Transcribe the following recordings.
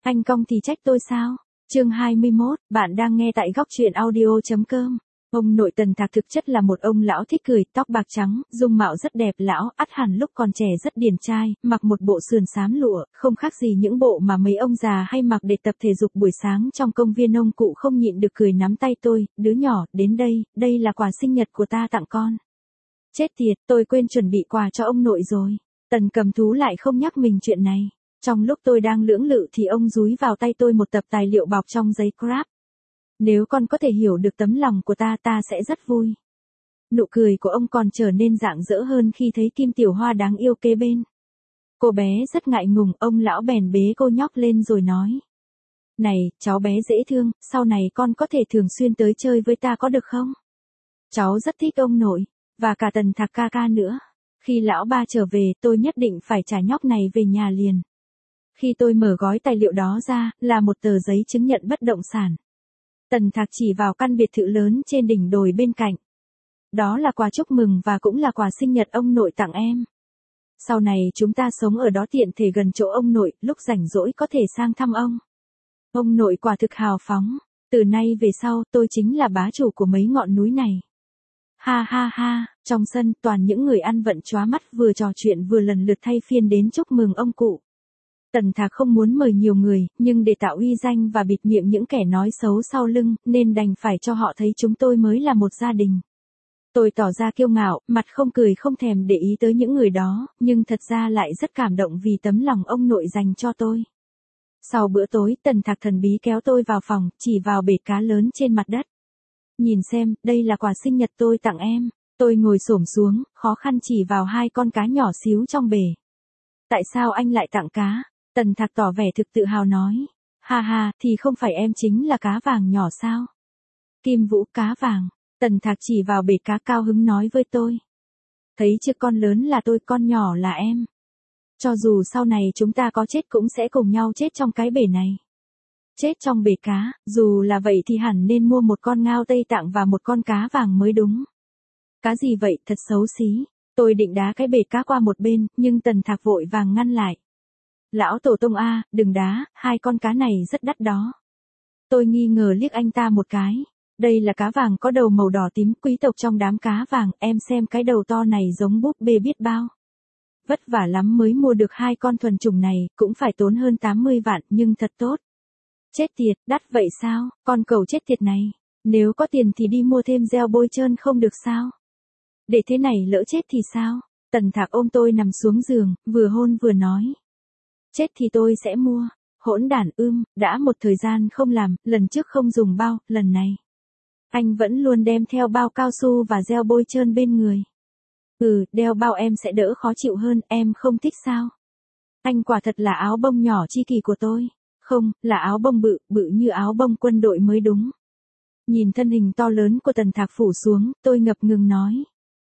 Anh cong thì trách tôi sao? Chương 21, bạn đang nghe tại góc truyện audio.com. Ông nội Tần Thạc thực chất là một ông lão thích cười, tóc bạc trắng, dung mạo rất đẹp, lão ắt hẳn lúc còn trẻ rất điển trai, mặc một bộ sườn xám lụa, không khác gì những bộ mà mấy ông già hay mặc để tập thể dục buổi sáng trong công viên. Ông cụ không nhịn được cười nắm tay tôi, đứa nhỏ, đến đây là quà sinh nhật của ta tặng con. Chết tiệt, tôi quên chuẩn bị quà cho ông nội rồi. Tần Cầm Thú lại không nhắc mình chuyện này. Trong lúc tôi đang lưỡng lự thì ông dúi vào tay tôi một tập tài liệu bọc trong giấy crap. Nếu con có thể hiểu được tấm lòng của ta sẽ rất vui. Nụ cười của ông còn trở nên rạng rỡ hơn khi thấy Kim Tiểu Hoa đáng yêu kế bên. Cô bé rất ngại ngùng, ông lão bèn bế cô nhóc lên rồi nói. Này, cháu bé dễ thương, sau này con có thể thường xuyên tới chơi với ta có được không? Cháu rất thích ông nội, và cả Tần Thạc ca ca nữa. Khi lão ba trở về, tôi nhất định phải trả nhóc này về nhà liền. Khi tôi mở gói tài liệu đó ra, là một tờ giấy chứng nhận bất động sản. Tần Thạc chỉ vào căn biệt thự lớn trên đỉnh đồi bên cạnh. Đó là quà chúc mừng và cũng là quà sinh nhật ông nội tặng em. Sau này chúng ta sống ở đó tiện thể gần chỗ ông nội, lúc rảnh rỗi có thể sang thăm ông. Ông nội quả thực hào phóng. Từ nay về sau, tôi chính là bá chủ của mấy ngọn núi này. Ha ha ha, trong sân toàn những người ăn vận chóa mắt vừa trò chuyện vừa lần lượt thay phiên đến chúc mừng ông cụ. Tần Thạc không muốn mời nhiều người, nhưng để tạo uy danh và bịt miệng những kẻ nói xấu sau lưng, nên đành phải cho họ thấy chúng tôi mới là một gia đình. Tôi tỏ ra kiêu ngạo, mặt không cười không thèm để ý tới những người đó, nhưng thật ra lại rất cảm động vì tấm lòng ông nội dành cho tôi. Sau bữa tối, Tần Thạc thần bí kéo tôi vào phòng, chỉ vào bể cá lớn trên mặt đất. Nhìn xem, đây là quà sinh nhật tôi tặng em. Tôi ngồi xổm xuống, khó khăn chỉ vào hai con cá nhỏ xíu trong bể. Tại sao anh lại tặng cá? Tần Thạc tỏ vẻ thực tự hào nói. Ha ha, thì không phải em chính là cá vàng nhỏ sao? Kim Vũ cá vàng. Tần Thạc chỉ vào bể cá cao hứng nói với tôi. Thấy chưa, con lớn là tôi, con nhỏ là em. Cho dù sau này chúng ta có chết cũng sẽ cùng nhau chết trong cái bể này. Chết trong bể cá, dù là vậy thì hẳn nên mua một con ngao Tây Tạng và một con cá vàng mới đúng. Cá gì vậy, thật xấu xí. Tôi định đá cái bể cá qua một bên, nhưng Tần Thạc vội vàng ngăn lại. Lão tổ tông a, đừng đá, hai con cá này rất đắt đó. Tôi nghi ngờ liếc anh ta một cái. Đây là cá vàng có đầu màu đỏ tím, quý tộc trong đám cá vàng, em xem cái đầu to này giống búp bê biết bao. Vất vả lắm mới mua được hai con thuần chủng này, cũng phải tốn hơn 80 vạn, nhưng thật tốt. Chết tiệt, đắt vậy sao, con cẩu chết tiệt này. Nếu có tiền thì đi mua thêm gel bôi trơn không được sao? Để thế này lỡ chết thì sao? Tần Thạc ôm tôi nằm xuống giường, vừa hôn vừa nói. Chết thì tôi sẽ mua. Hỗn đản, đã một thời gian không làm, lần trước không dùng bao, lần này. Anh vẫn luôn đem theo bao cao su và gel bôi trơn bên người. Đeo bao em sẽ đỡ khó chịu hơn, em không thích sao? Anh quả thật là áo bông nhỏ chi kỷ của tôi. Không, là áo bông bự, bự như áo bông quân đội mới đúng. Nhìn thân hình to lớn của Tần Thạc phủ xuống, tôi ngập ngừng nói.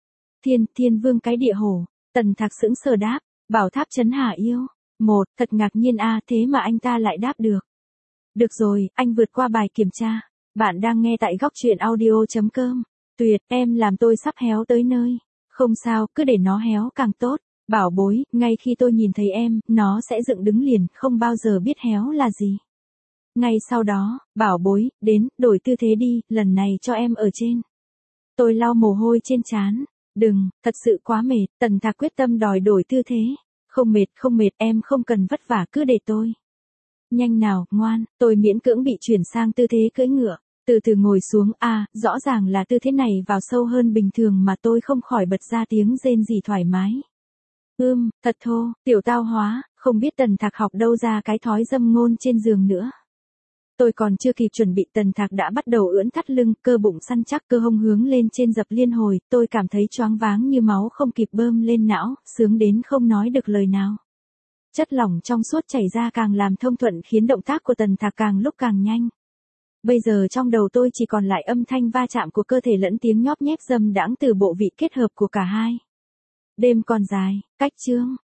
Thiên vương cái địa hổ. Tần Thạc sững sờ đáp, bảo tháp trấn Hà yêu. Thật ngạc nhiên thế mà anh ta lại đáp được. Được rồi, anh vượt qua bài kiểm tra. Bạn đang nghe tại góc truyện audio.com. Tuyệt, em làm tôi sắp héo tới nơi. Không sao, cứ để nó héo càng tốt. Bảo bối, ngay khi tôi nhìn thấy em, nó sẽ dựng đứng liền, không bao giờ biết héo là gì. Ngay sau đó, bảo bối, đến, đổi tư thế đi, lần này cho em ở trên. Tôi lau mồ hôi trên trán. Đừng, thật sự quá mệt. Tần Thạc quyết tâm đòi đổi tư thế. Không mệt, em không cần vất vả, cứ để tôi. Nhanh nào, ngoan, tôi miễn cưỡng bị chuyển sang tư thế cưỡi ngựa. Từ từ ngồi xuống, rõ ràng là tư thế này vào sâu hơn bình thường mà tôi không khỏi bật ra tiếng rên rỉ thoải mái. Thật thô, tiểu tao hóa, không biết Tần Thạc học đâu ra cái thói dâm ngôn trên giường nữa. Tôi còn chưa kịp chuẩn bị, Tần Thạc đã bắt đầu ưỡn thắt lưng, cơ bụng săn chắc, cơ hông hướng lên trên dập liên hồi, tôi cảm thấy choáng váng như máu không kịp bơm lên não, sướng đến không nói được lời nào. Chất lỏng trong suốt chảy ra càng làm thông thuận khiến động tác của Tần Thạc càng lúc càng nhanh. Bây giờ trong đầu tôi chỉ còn lại âm thanh va chạm của cơ thể lẫn tiếng nhóp nhép dâm đãng từ bộ vị kết hợp của cả hai. Đêm còn dài, cách chương.